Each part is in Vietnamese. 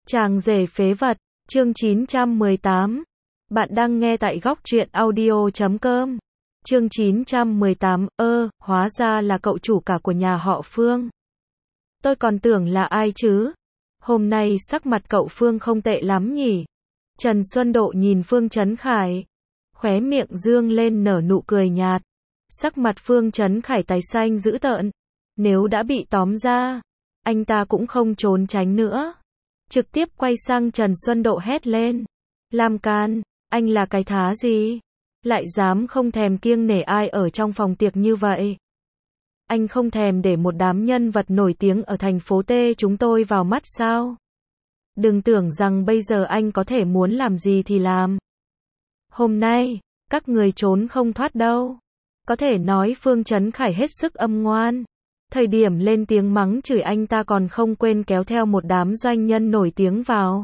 Chàng rể phế vật, chương 918. Bạn đang nghe tại góc truyện audio.com. Chương 918, hóa ra là cậu chủ cả của nhà họ Phương. Tôi còn tưởng là ai chứ? Hôm nay sắc mặt cậu Phương không tệ lắm nhỉ? Trần Xuân Độ nhìn Phương Trấn Khải, khóe miệng dương lên nở nụ cười nhạt. Sắc mặt Phương Trấn Khải tái xanh dữ tợn. Nếu đã bị tóm ra, anh ta cũng không trốn tránh nữa. Trực tiếp quay sang Trần Xuân Độ hét lên. Làm can, anh là cái thá gì? Lại dám không thèm kiêng nể ai ở trong phòng tiệc như vậy? Anh không thèm để một đám nhân vật nổi tiếng ở thành phố T chúng tôi vào mắt sao? Đừng tưởng rằng bây giờ anh có thể muốn làm gì thì làm. Hôm nay, các người trốn không thoát đâu. Có thể nói Phương Trấn Khải hết sức âm ngoan. Thời điểm lên tiếng mắng chửi anh ta còn không quên kéo theo một đám doanh nhân nổi tiếng vào.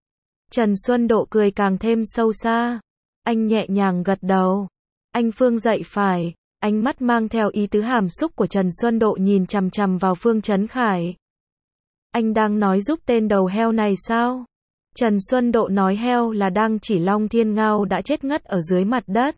Trần Xuân Độ cười càng thêm sâu xa. Anh nhẹ nhàng gật đầu. Anh Phương dậy phải. Ánh mắt mang theo ý tứ hàm xúc của Trần Xuân Độ nhìn chằm chằm vào Phương Trấn Khải. Anh đang nói giúp tên đầu heo này sao? Trần Xuân Độ nói heo là đang chỉ Long Thiên Ngao đã chết ngất ở dưới mặt đất.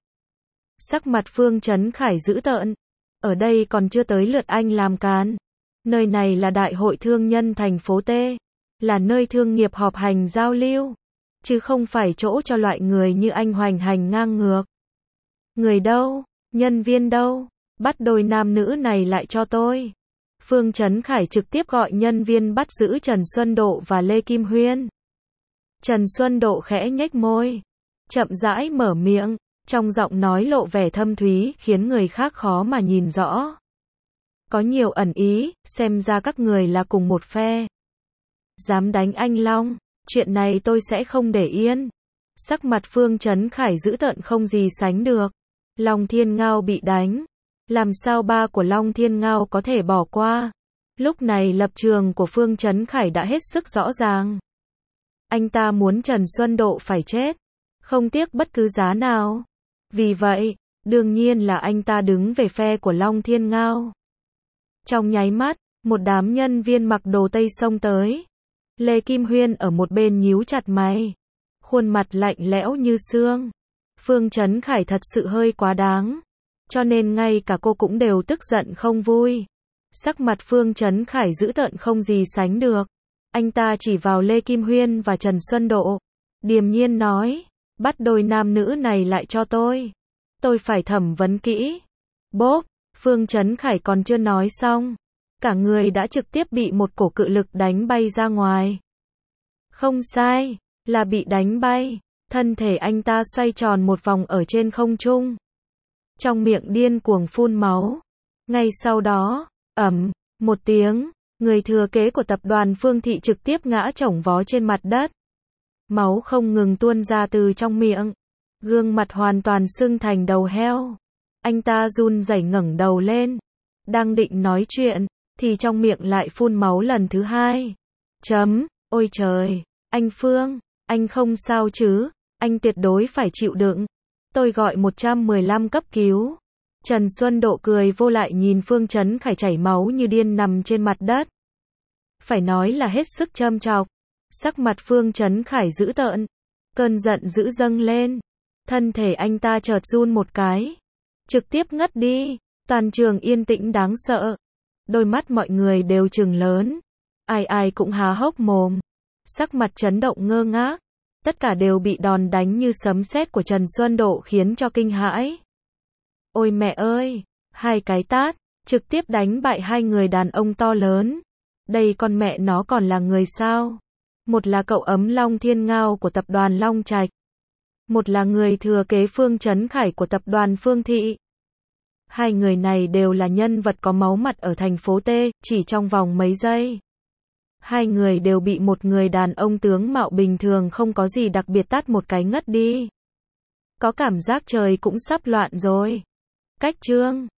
Sắc mặt Phương Trấn Khải dữ tợn. Ở đây còn chưa tới lượt anh làm càn. Nơi này là Đại hội Thương nhân thành phố T. Là nơi thương nghiệp họp hành giao lưu. Chứ không phải chỗ cho loại người như anh hoành hành ngang ngược. Người đâu? Nhân viên đâu? Bắt đôi nam nữ này lại cho tôi. Phương Trấn Khải trực tiếp gọi nhân viên bắt giữ Trần Xuân Độ và Lê Kim Huyên. Trần Xuân Độ khẽ nhếch môi. Chậm rãi mở miệng. Trong giọng nói lộ vẻ thâm thúy khiến người khác khó mà nhìn rõ. Có nhiều ẩn ý, xem ra các người là cùng một phe. Dám đánh anh Long, chuyện này tôi sẽ không để yên. Sắc mặt Phương Trấn Khải dữ tợn không gì sánh được. Long Thiên Ngao bị đánh. Làm sao ba của Long Thiên Ngao có thể bỏ qua? Lúc này lập trường của Phương Trấn Khải đã hết sức rõ ràng. Anh ta muốn Trần Xuân Độ phải chết. Không tiếc bất cứ giá nào. Vì vậy, đương nhiên là anh ta đứng về phe của Long Thiên Ngao. Trong nháy mắt, một đám nhân viên mặc đồ tây xông tới. Lê Kim Huyên ở một bên nhíu chặt mày. Khuôn mặt lạnh lẽo như xương. Phương Trấn Khải thật sự hơi quá đáng. Cho nên ngay cả cô cũng đều tức giận không vui. Sắc mặt Phương Trấn Khải dữ tợn không gì sánh được. Anh ta chỉ vào Lê Kim Huyên và Trần Xuân Độ. Điềm nhiên nói. Bắt đôi nam nữ này lại cho tôi. Tôi phải thẩm vấn kỹ. Bốp, Phương Trấn Khải còn chưa nói xong. Cả người đã trực tiếp bị một cổ cự lực đánh bay ra ngoài. Không sai, là bị đánh bay. Thân thể anh ta xoay tròn một vòng ở trên không trung. Trong miệng điên cuồng phun máu. Ngay sau đó, một tiếng, người thừa kế của tập đoàn Phương Thị trực tiếp ngã chổng vó trên mặt đất. Máu không ngừng tuôn ra từ trong miệng. Gương mặt hoàn toàn sưng thành đầu heo. Anh ta run rẩy ngẩng đầu lên. Đang định nói chuyện, thì trong miệng lại phun máu lần thứ hai. Ôi trời, anh Phương, anh không sao chứ, anh tuyệt đối phải chịu đựng. Tôi gọi 115 cấp cứu. Trần Xuân Độ cười vô lại nhìn Phương Trấn Khải chảy máu như điên nằm trên mặt đất. Phải nói là hết sức châm chọc. Sắc mặt Phương Trấn Khải dữ tợn. Cơn giận dữ dâng lên. Thân thể anh ta chợt run một cái. Trực tiếp ngất đi. Toàn trường yên tĩnh đáng sợ. Đôi mắt mọi người đều trừng lớn. Ai ai cũng há hốc mồm. Sắc mặt chấn động ngơ ngác. Tất cả đều bị đòn đánh như sấm sét của Trần Xuân Độ khiến cho kinh hãi. Ôi mẹ ơi, hai cái tát, trực tiếp đánh bại hai người đàn ông to lớn. Đây con mẹ nó còn là người sao? Một là cậu ấm Long Thiên Ngao của tập đoàn Long Trạch. Một là người thừa kế Phương Trấn Khải của tập đoàn Phương Thị. Hai người này đều là nhân vật có máu mặt ở thành phố T, chỉ trong vòng mấy giây. Hai người đều bị một người đàn ông tướng mạo bình thường không có gì đặc biệt tát một cái ngất đi. Có cảm giác trời cũng sắp loạn rồi. Cách chương